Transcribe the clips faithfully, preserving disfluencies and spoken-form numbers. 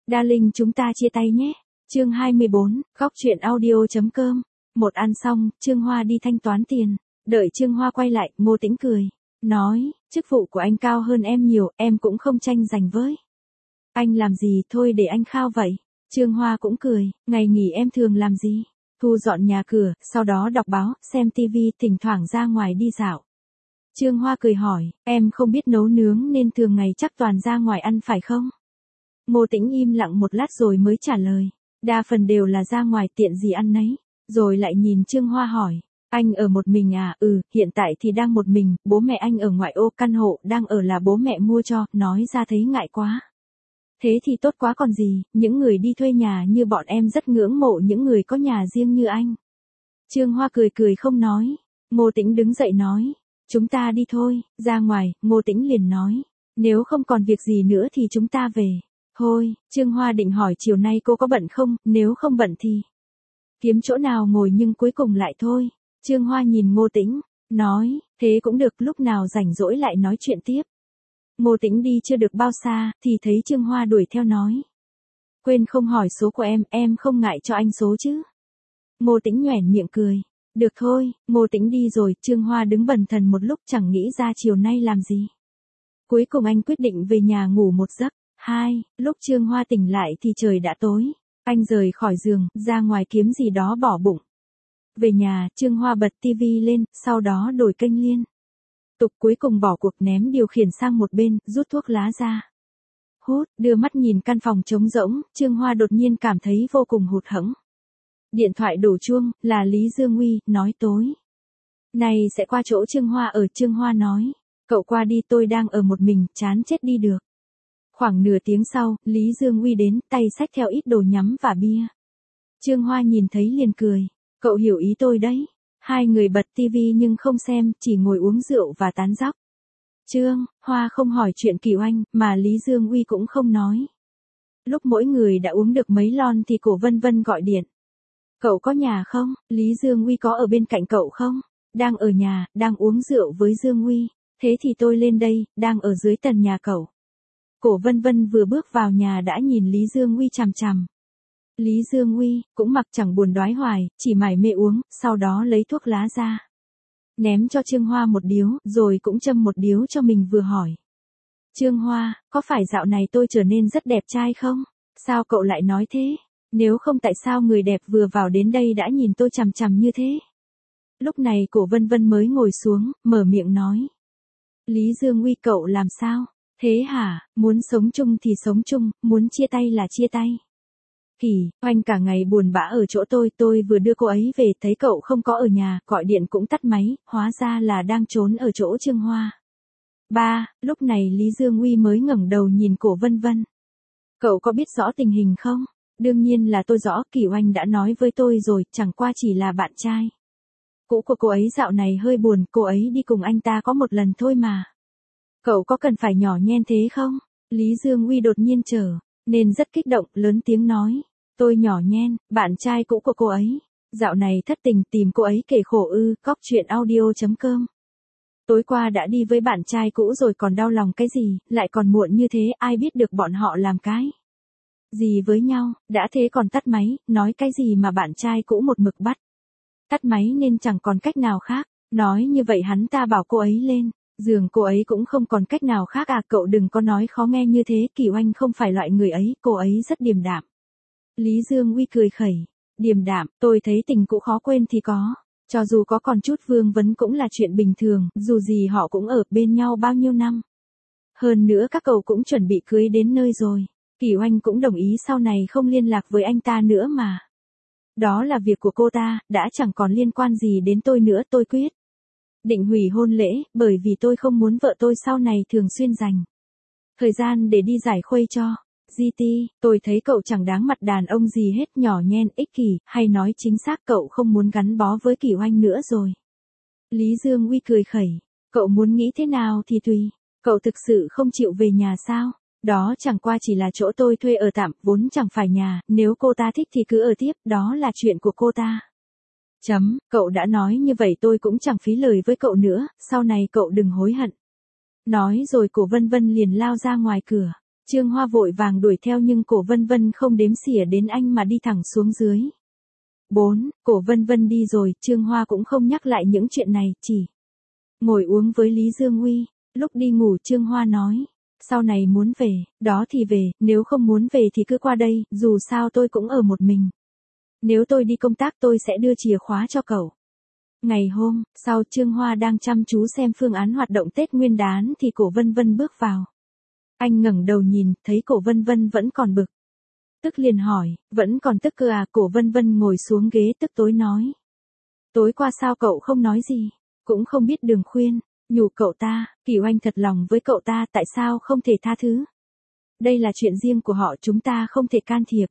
Darling chúng ta chia tay nhé. Chương hai mươi bốn, góc truyện audio chấm com. Một ăn xong, Trương Hoa đi thanh toán tiền. Đợi Trương Hoa quay lại, Ngô Tĩnh cười. Nói, chức vụ của anh cao hơn em nhiều, em cũng không tranh giành với. Anh làm gì thôi để anh khao vậy. Trương Hoa cũng cười, ngày nghỉ em thường làm gì? Thu dọn nhà cửa, sau đó đọc báo, xem tivi, thỉnh thoảng ra ngoài đi dạo. Trương Hoa cười hỏi, em không biết nấu nướng nên thường ngày chắc toàn ra ngoài ăn phải không? Ngô Tĩnh im lặng một lát rồi mới trả lời, đa phần đều là ra ngoài tiện gì ăn nấy. Rồi lại nhìn Trương Hoa hỏi, anh ở một mình à? Ừ, hiện tại thì đang một mình, bố mẹ anh ở ngoại ô, căn hộ đang ở là bố mẹ mua cho, nói ra thấy ngại quá. Thế thì tốt quá còn gì, những người đi thuê nhà như bọn em rất ngưỡng mộ những người có nhà riêng như anh. Trương Hoa cười cười không nói. Ngô Tĩnh đứng dậy nói, chúng ta đi thôi, ra ngoài. Ngô Tĩnh liền nói, nếu không còn việc gì nữa thì chúng ta về. Thôi, Trương Hoa định hỏi chiều nay cô có bận không, nếu không bận thì kiếm chỗ nào ngồi nhưng cuối cùng lại thôi. Trương Hoa nhìn Ngô Tĩnh, nói, thế cũng được, lúc nào rảnh rỗi lại nói chuyện tiếp. Ngô Tĩnh đi chưa được bao xa, thì thấy Trương Hoa đuổi theo nói, quên không hỏi số của em, em không ngại cho anh số chứ? Ngô Tĩnh nhoẻn miệng cười, được thôi. Ngô Tĩnh đi rồi, Trương Hoa đứng bần thần một lúc chẳng nghĩ ra chiều nay làm gì. Cuối cùng anh quyết định về nhà ngủ một giấc. Hai, lúc Trương Hoa tỉnh lại thì trời đã tối. Anh rời khỏi giường, ra ngoài kiếm gì đó bỏ bụng. Về nhà, Trương Hoa bật tivi lên, sau đó đổi kênh liên tục, cuối cùng bỏ cuộc, ném điều khiển sang một bên, rút thuốc lá ra. Hút, đưa mắt nhìn căn phòng trống rỗng, Trương Hoa đột nhiên cảm thấy vô cùng hụt hẫng. Điện thoại đổ chuông, là Lý Dương Uy, nói tối này sẽ qua chỗ Trương Hoa ở. Trương Hoa nói, cậu qua đi, tôi đang ở một mình, chán chết đi được. Khoảng nửa tiếng sau, Lý Dương Uy đến, tay xách theo ít đồ nhắm và bia. Trương Hoa nhìn thấy liền cười, cậu hiểu ý tôi đấy. Hai người bật tivi nhưng không xem, chỉ ngồi uống rượu và tán dóc. Trương Hoa không hỏi chuyện Kỳ Oanh, mà Lý Dương Uy cũng không nói. Lúc mỗi người đã uống được mấy lon thì Cổ Vân Vân gọi điện. Cậu có nhà không? Lý Dương Uy có ở bên cạnh cậu không? Đang ở nhà, đang uống rượu với Dương Uy. Thế thì tôi lên đây, đang ở dưới tầng nhà cậu. Cổ Vân Vân vừa bước vào nhà đã nhìn Lý Dương Uy chằm chằm. Lý Dương Uy cũng mặc chẳng buồn đoái hoài, chỉ mải mê uống, sau đó lấy thuốc lá ra. Ném cho Trương Hoa một điếu, rồi cũng châm một điếu cho mình, vừa hỏi. Trương Hoa, có phải dạo này tôi trở nên rất đẹp trai không? Sao cậu lại nói thế? Nếu không tại sao người đẹp vừa vào đến đây đã nhìn tôi chằm chằm như thế? Lúc này Cổ Vân Vân mới ngồi xuống, mở miệng nói. Lý Dương Uy, cậu làm sao? Thế hả, muốn sống chung thì sống chung, muốn chia tay là chia tay. Kỳ Oanh cả ngày buồn bã ở chỗ tôi, tôi vừa đưa cô ấy về, thấy cậu không có ở nhà, gọi điện cũng tắt máy, hóa ra là đang trốn ở chỗ Trương Hoa. Ba, lúc này Lý Dương Uy mới ngẩng đầu nhìn Cổ Vân Vân. Cậu có biết rõ tình hình không? Đương nhiên là tôi rõ, Kỳ Oanh đã nói với tôi rồi, chẳng qua chỉ là bạn trai cũ của cô ấy dạo này hơi buồn, cô ấy đi cùng anh ta có một lần thôi mà. Cậu có cần phải nhỏ nhen thế không? Lý Dương Uy đột nhiên trở nên rất kích động, lớn tiếng nói. Tôi nhỏ nhen, bạn trai cũ của cô ấy. Dạo này thất tình, tìm cô ấy kể khổ ư? Góc truyện audio chấm com. Tối qua đã đi với bạn trai cũ rồi còn đau lòng cái gì, lại còn muộn như thế, ai biết được bọn họ làm cái gì với nhau, đã thế còn tắt máy, nói cái gì mà bạn trai cũ một mực bắt tắt máy nên chẳng còn cách nào khác. Nói như vậy hắn ta bảo cô ấy lên giường, cô ấy cũng không còn cách nào khác à? Cậu đừng có nói khó nghe như thế, Kỳ Oanh không phải loại người ấy, cô ấy rất điềm đạm. Lý Dương Uy cười khẩy, điềm đạm, tôi thấy tình cũ khó quên thì có. Cho dù có còn chút vương vấn cũng là chuyện bình thường, dù gì họ cũng ở bên nhau bao nhiêu năm. Hơn nữa các cậu cũng chuẩn bị cưới đến nơi rồi. Kỳ Oanh cũng đồng ý sau này không liên lạc với anh ta nữa mà. Đó là việc của cô ta, đã chẳng còn liên quan gì đến tôi nữa. Tôi quyết định hủy hôn lễ, bởi vì tôi không muốn vợ tôi sau này thường xuyên dành thời gian để đi giải khuây cho giê tê. Tôi thấy cậu chẳng đáng mặt đàn ông gì hết, nhỏ nhen, ích kỷ, hay nói chính xác cậu không muốn gắn bó với Kỳ Oanh nữa rồi. Lý Dương Uy cười khẩy, cậu muốn nghĩ thế nào thì tùy. Cậu thực sự không chịu về nhà sao? Đó chẳng qua chỉ là chỗ tôi thuê ở tạm, vốn chẳng phải nhà, nếu cô ta thích thì cứ ở tiếp, đó là chuyện của cô ta. Chấm, cậu đã nói như vậy tôi cũng chẳng phí lời với cậu nữa, sau này cậu đừng hối hận. Nói rồi Cổ Vân Vân liền lao ra ngoài cửa. Trương Hoa vội vàng đuổi theo nhưng cổ Vân Vân không đếm xỉa đến anh mà đi thẳng xuống dưới. bốn. Cổ Vân Vân đi rồi, Trương Hoa cũng không nhắc lại những chuyện này, chỉ ngồi uống với Lý Dương Uy. Lúc đi ngủ Trương Hoa nói, sau này muốn về, đó thì về, nếu không muốn về thì cứ qua đây, dù sao tôi cũng ở một mình. Nếu tôi đi công tác tôi sẽ đưa chìa khóa cho cậu. Ngày hôm sau Trương Hoa đang chăm chú xem phương án hoạt động Tết Nguyên đán thì cổ Vân Vân bước vào. Anh ngẩng đầu nhìn, thấy cổ Vân Vân vẫn còn bực. Tức liền hỏi, vẫn còn tức cơ à? Cổ Vân Vân ngồi xuống ghế tức tối nói. Tối qua sao cậu không nói gì, cũng không biết đường khuyên, nhủ cậu ta, Kiều Anh thật lòng với cậu ta, tại sao không thể tha thứ? Đây là chuyện riêng của họ, chúng ta không thể can thiệp.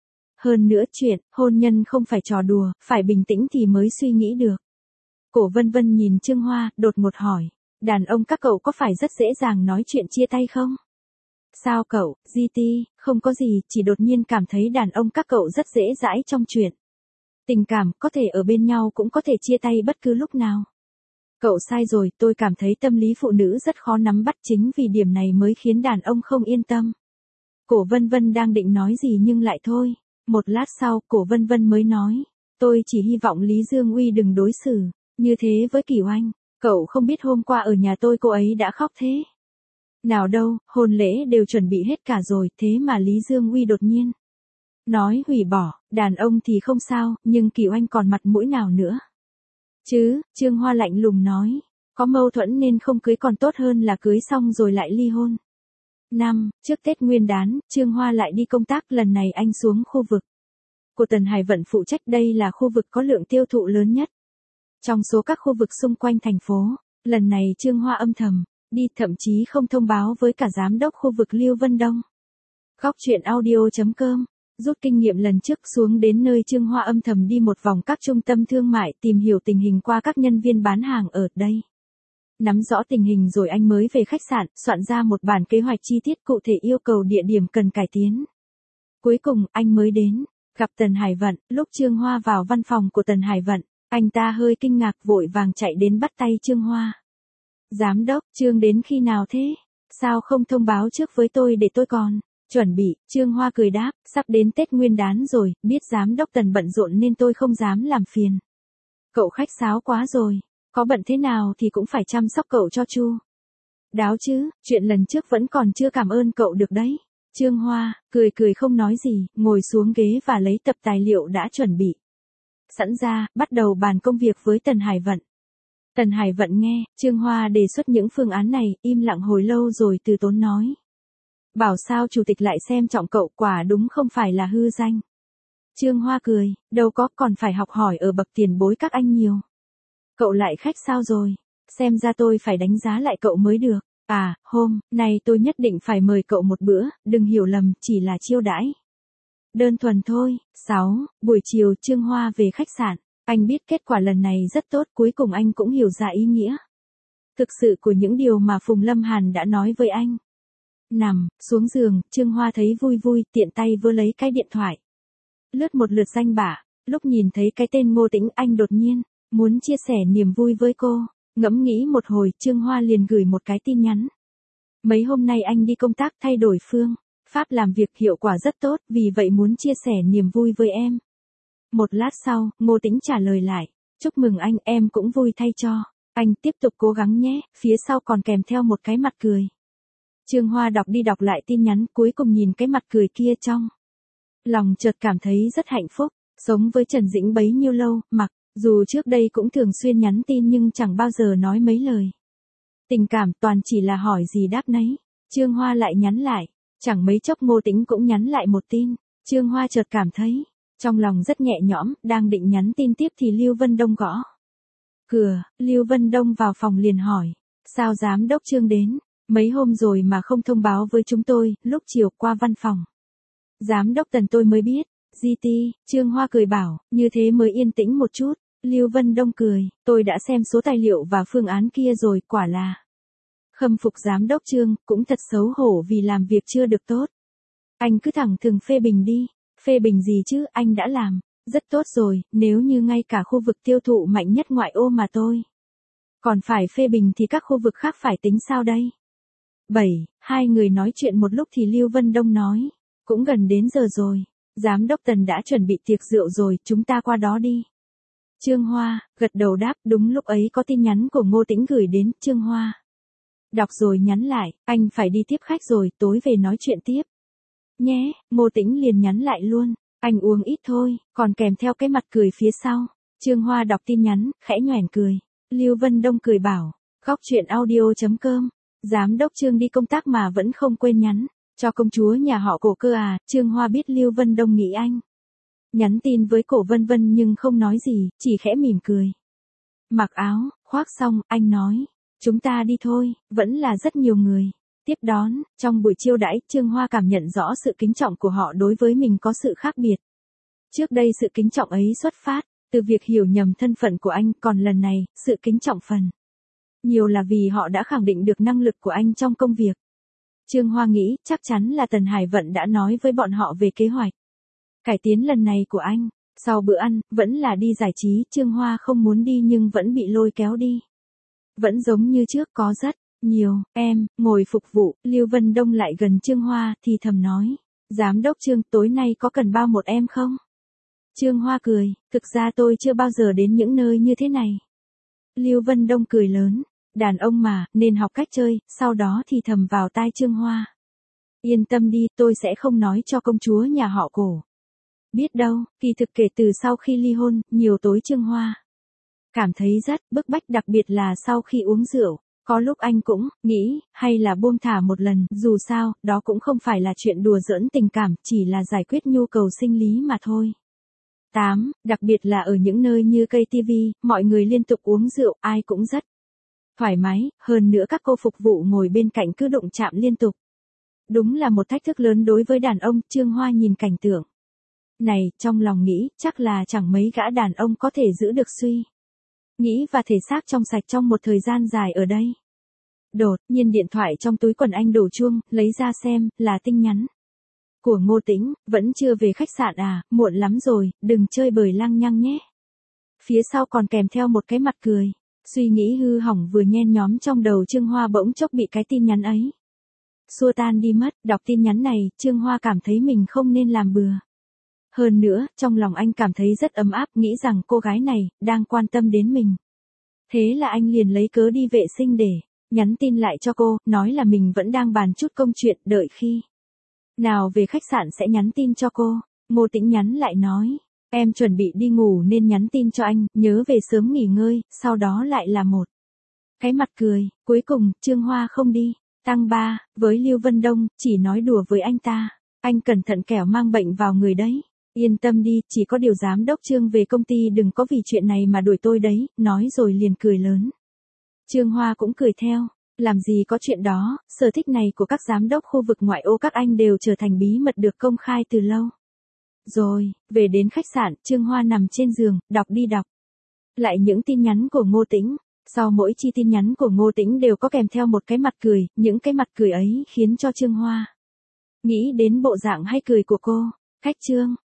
Hơn nữa chuyện hôn nhân không phải trò đùa, phải bình tĩnh thì mới suy nghĩ được. Cổ Vân Vân nhìn Trương Hoa, đột ngột hỏi, đàn ông các cậu có phải rất dễ dàng nói chuyện chia tay không? Sao cậu, giê tê, không có gì, chỉ đột nhiên cảm thấy đàn ông các cậu rất dễ dãi trong chuyện. Tình cảm, có thể ở bên nhau cũng có thể chia tay bất cứ lúc nào. Cậu sai rồi, tôi cảm thấy tâm lý phụ nữ rất khó nắm bắt, chính vì điểm này mới khiến đàn ông không yên tâm. Cổ Vân Vân đang định nói gì nhưng lại thôi. Một lát sau, cổ Vân Vân mới nói, tôi chỉ hy vọng Lý Dương Uy đừng đối xử như thế với Kiều Anh. Cậu không biết hôm qua ở nhà tôi cô ấy đã khóc thế. Nào đâu, hôn lễ đều chuẩn bị hết cả rồi, thế mà Lý Dương Uy đột nhiên nói hủy bỏ. Đàn ông thì không sao, nhưng Kiều Anh còn mặt mũi nào nữa chứ? Trương Hoa lạnh lùng nói, có mâu thuẫn nên không cưới còn tốt hơn là cưới xong rồi lại ly hôn. Năm, trước Tết Nguyên đán, Trương Hoa lại đi công tác, lần này anh xuống khu vực của Tần Hải Vận phụ trách, đây là khu vực có lượng tiêu thụ lớn nhất trong số các khu vực xung quanh thành phố. Lần này Trương Hoa âm thầm đi, thậm chí không thông báo với cả giám đốc khu vực Lưu Vân Đông. Góc truyện audio chấm com. Rút kinh nghiệm lần trước, xuống đến nơi Trương Hoa âm thầm đi một vòng các trung tâm thương mại, tìm hiểu tình hình qua các nhân viên bán hàng ở đây. Nắm rõ tình hình rồi anh mới về khách sạn, soạn ra một bản kế hoạch chi tiết cụ thể, yêu cầu địa điểm cần cải tiến. Cuối cùng, anh mới đến gặp Tần Hải Vận. Lúc Trương Hoa vào văn phòng của Tần Hải Vận, anh ta hơi kinh ngạc, vội vàng chạy đến bắt tay Trương Hoa. Giám đốc, Trương đến khi nào thế? Sao không thông báo trước với tôi để tôi còn chuẩn bị? Trương Hoa cười đáp, sắp đến Tết Nguyên đán rồi, biết giám đốc Tần bận rộn nên tôi không dám làm phiền. Cậu khách sáo quá rồi, có bận thế nào thì cũng phải chăm sóc cậu cho chu đáo chứ, chuyện lần trước vẫn còn chưa cảm ơn cậu được đấy. Trương Hoa cười cười không nói gì, ngồi xuống ghế và lấy tập tài liệu đã chuẩn bị sẵn ra, bắt đầu bàn công việc với Tần Hải Vận. Tần Hải Vận nghe Trương Hoa đề xuất những phương án này, im lặng hồi lâu rồi từ tốn nói. Bảo sao chủ tịch lại xem trọng cậu, quả đúng không phải là hư danh. Trương Hoa cười, đâu có, còn phải học hỏi ở bậc tiền bối các anh nhiều. Cậu lại khách sao rồi? Xem ra tôi phải đánh giá lại cậu mới được. À, hôm nay tôi nhất định phải mời cậu một bữa, đừng hiểu lầm, chỉ là chiêu đãi đơn thuần thôi. sáu. Buổi chiều Trương Hoa về khách sạn. Anh biết kết quả lần này rất tốt, cuối cùng anh cũng hiểu ra ý nghĩa thực sự của những điều mà Phùng Lâm Hàn đã nói với anh. Nằm xuống giường, Trương Hoa thấy vui vui, tiện tay vơ lấy cái điện thoại. Lướt một lượt danh bạ, lúc nhìn thấy cái tên Ngô Tĩnh, anh đột nhiên muốn chia sẻ niềm vui với cô. Ngẫm nghĩ một hồi, Trương Hoa liền gửi một cái tin nhắn. Mấy hôm nay anh đi công tác, thay đổi phương pháp làm việc, hiệu quả rất tốt, vì vậy muốn chia sẻ niềm vui với em. Một lát sau, Ngô Tĩnh trả lời lại, chúc mừng anh, em cũng vui thay cho anh, tiếp tục cố gắng nhé, phía sau còn kèm theo một cái mặt cười. Trương Hoa đọc đi đọc lại tin nhắn, cuối cùng nhìn cái mặt cười kia trong lòng chợt cảm thấy rất hạnh phúc. Sống với Trần Dĩnh bấy nhiêu lâu, mặc dù trước đây cũng thường xuyên nhắn tin nhưng chẳng bao giờ nói mấy lời tình cảm, toàn chỉ là hỏi gì đáp nấy. Trương Hoa lại nhắn lại, chẳng mấy chốc Ngô Tĩnh cũng nhắn lại một tin. Trương Hoa chợt cảm thấy trong lòng rất nhẹ nhõm, đang định nhắn tin tiếp thì Lưu Vân Đông gõ cửa. Lưu Vân Đông vào phòng liền hỏi, sao giám đốc Trương đến? Mấy hôm rồi mà không thông báo với chúng tôi. Lúc chiều qua văn phòng giám đốc Tần tôi mới biết. giê tê, Trương Hoa cười bảo, như thế mới yên tĩnh một chút. Lưu Vân Đông cười, tôi đã xem số tài liệu và phương án kia rồi, quả là khâm phục giám đốc Trương, cũng thật xấu hổ vì làm việc chưa được tốt. Anh cứ thẳng thừng phê bình đi. Phê bình gì chứ, anh đã làm rất tốt rồi, nếu như ngay cả khu vực tiêu thụ mạnh nhất ngoại ô mà tôi còn phải phê bình thì các khu vực khác phải tính sao đây? bảy. Hai người nói chuyện một lúc thì Lưu Vân Đông nói. Cũng gần đến giờ rồi. Giám đốc Tần đã chuẩn bị tiệc rượu rồi, chúng ta qua đó đi. Trương Hoa, gật đầu đáp, đúng lúc ấy có tin nhắn của Ngô Tĩnh gửi đến, Trương Hoa. Đọc rồi nhắn lại, anh phải đi tiếp khách rồi, tối về nói chuyện tiếp. Nhé, Ngô Tĩnh liền nhắn lại luôn, anh uống ít thôi, còn kèm theo cái mặt cười phía sau. Trương Hoa đọc tin nhắn, khẽ nhoẻn cười. Lưu Vân Đông cười bảo, góc chuyện audio chấm com. Giám đốc Trương đi công tác mà vẫn không quên nhắn. Cho công chúa nhà họ Cổ cơ à, Trương Hoa biết Lưu Vân Đông nghĩ anh. Nhắn tin với Cổ Vân Vân nhưng không nói gì, chỉ khẽ mỉm cười. Mặc áo, khoác xong, anh nói. Chúng ta đi thôi, vẫn là rất nhiều người. Tiếp đón, trong buổi chiêu đãi, Trương Hoa cảm nhận rõ sự kính trọng của họ đối với mình có sự khác biệt. Trước đây sự kính trọng ấy xuất phát từ việc hiểu nhầm thân phận của anh, còn lần này, sự kính trọng phần nhiều là vì họ đã khẳng định được năng lực của anh trong công việc. Trương Hoa nghĩ chắc chắn là Tần Hải Vận đã nói với bọn họ về kế hoạch cải tiến lần này của anh. Sau bữa ăn, vẫn là đi giải trí, Trương Hoa không muốn đi nhưng vẫn bị lôi kéo đi. Vẫn giống như trước có rất nhiều em ngồi phục vụ, Lưu Vân Đông lại gần Trương Hoa thì thầm nói. Giám đốc Trương, tối nay có cần bao một em không? Trương Hoa cười, thực ra tôi chưa bao giờ đến những nơi như thế này. Lưu Vân Đông cười lớn, đàn ông mà, nên học cách chơi, sau đó thì thầm vào tai Trương Hoa. Yên tâm đi, tôi sẽ không nói cho công chúa nhà họ Cổ. Biết đâu, kỳ thực kể từ sau khi ly hôn, nhiều tối Trương Hoa cảm thấy rất bức bách, đặc biệt là sau khi uống rượu. Có lúc anh cũng nghĩ, hay là buông thả một lần, dù sao, đó cũng không phải là chuyện đùa giỡn tình cảm, chỉ là giải quyết nhu cầu sinh lý mà thôi. tám. Đặc biệt là ở những nơi như cây ti vi, mọi người liên tục uống rượu, ai cũng rất thoải mái, hơn nữa các cô phục vụ ngồi bên cạnh cứ đụng chạm liên tục. Đúng là một thách thức lớn đối với đàn ông, Trương Hoa nhìn cảnh tượng này, trong lòng nghĩ, chắc là chẳng mấy gã đàn ông có thể giữ được suy nghĩ và thể xác trong sạch trong một thời gian dài ở đây. Đột nhiên điện thoại trong túi quần anh đổ chuông, lấy ra xem, là tin nhắn của Ngô Tĩnh, vẫn chưa về khách sạn à, muộn lắm rồi, đừng chơi bời lăng nhăng nhé. Phía sau còn kèm theo một cái mặt cười. Suy nghĩ hư hỏng vừa nhen nhóm trong đầu Trương Hoa bỗng chốc bị cái tin nhắn ấy xua tan đi mất. Đọc tin nhắn này, Trương Hoa cảm thấy mình không nên làm bừa. Hơn nữa, trong lòng anh cảm thấy rất ấm áp, nghĩ rằng cô gái này đang quan tâm đến mình. Thế là anh liền lấy cớ đi vệ sinh để nhắn tin lại cho cô, nói là mình vẫn đang bàn chút công chuyện, đợi khi nào về khách sạn sẽ nhắn tin cho cô. Ngô Tĩnh nhắn lại nói, em chuẩn bị đi ngủ nên nhắn tin cho anh, nhớ về sớm nghỉ ngơi, sau đó lại là một cái mặt cười. Cuối cùng, Trương Hoa không đi. Tăng ba, với Lưu Vân Đông, chỉ nói đùa với anh ta. Anh cẩn thận kẻo mang bệnh vào người đấy. Yên tâm đi, chỉ có điều giám đốc Trương về công ty đừng có vì chuyện này mà đuổi tôi đấy, nói rồi liền cười lớn. Trương Hoa cũng cười theo. Làm gì có chuyện đó, sở thích này của các giám đốc khu vực ngoại ô các anh đều trở thành bí mật được công khai từ lâu. Rồi, về đến khách sạn, Trương Hoa nằm trên giường, đọc đi đọc lại những tin nhắn của Ngô Tĩnh. Sau mỗi chi tin nhắn của Ngô Tĩnh đều có kèm theo một cái mặt cười, những cái mặt cười ấy khiến cho Trương Hoa nghĩ đến bộ dạng hay cười của cô. Cách Trương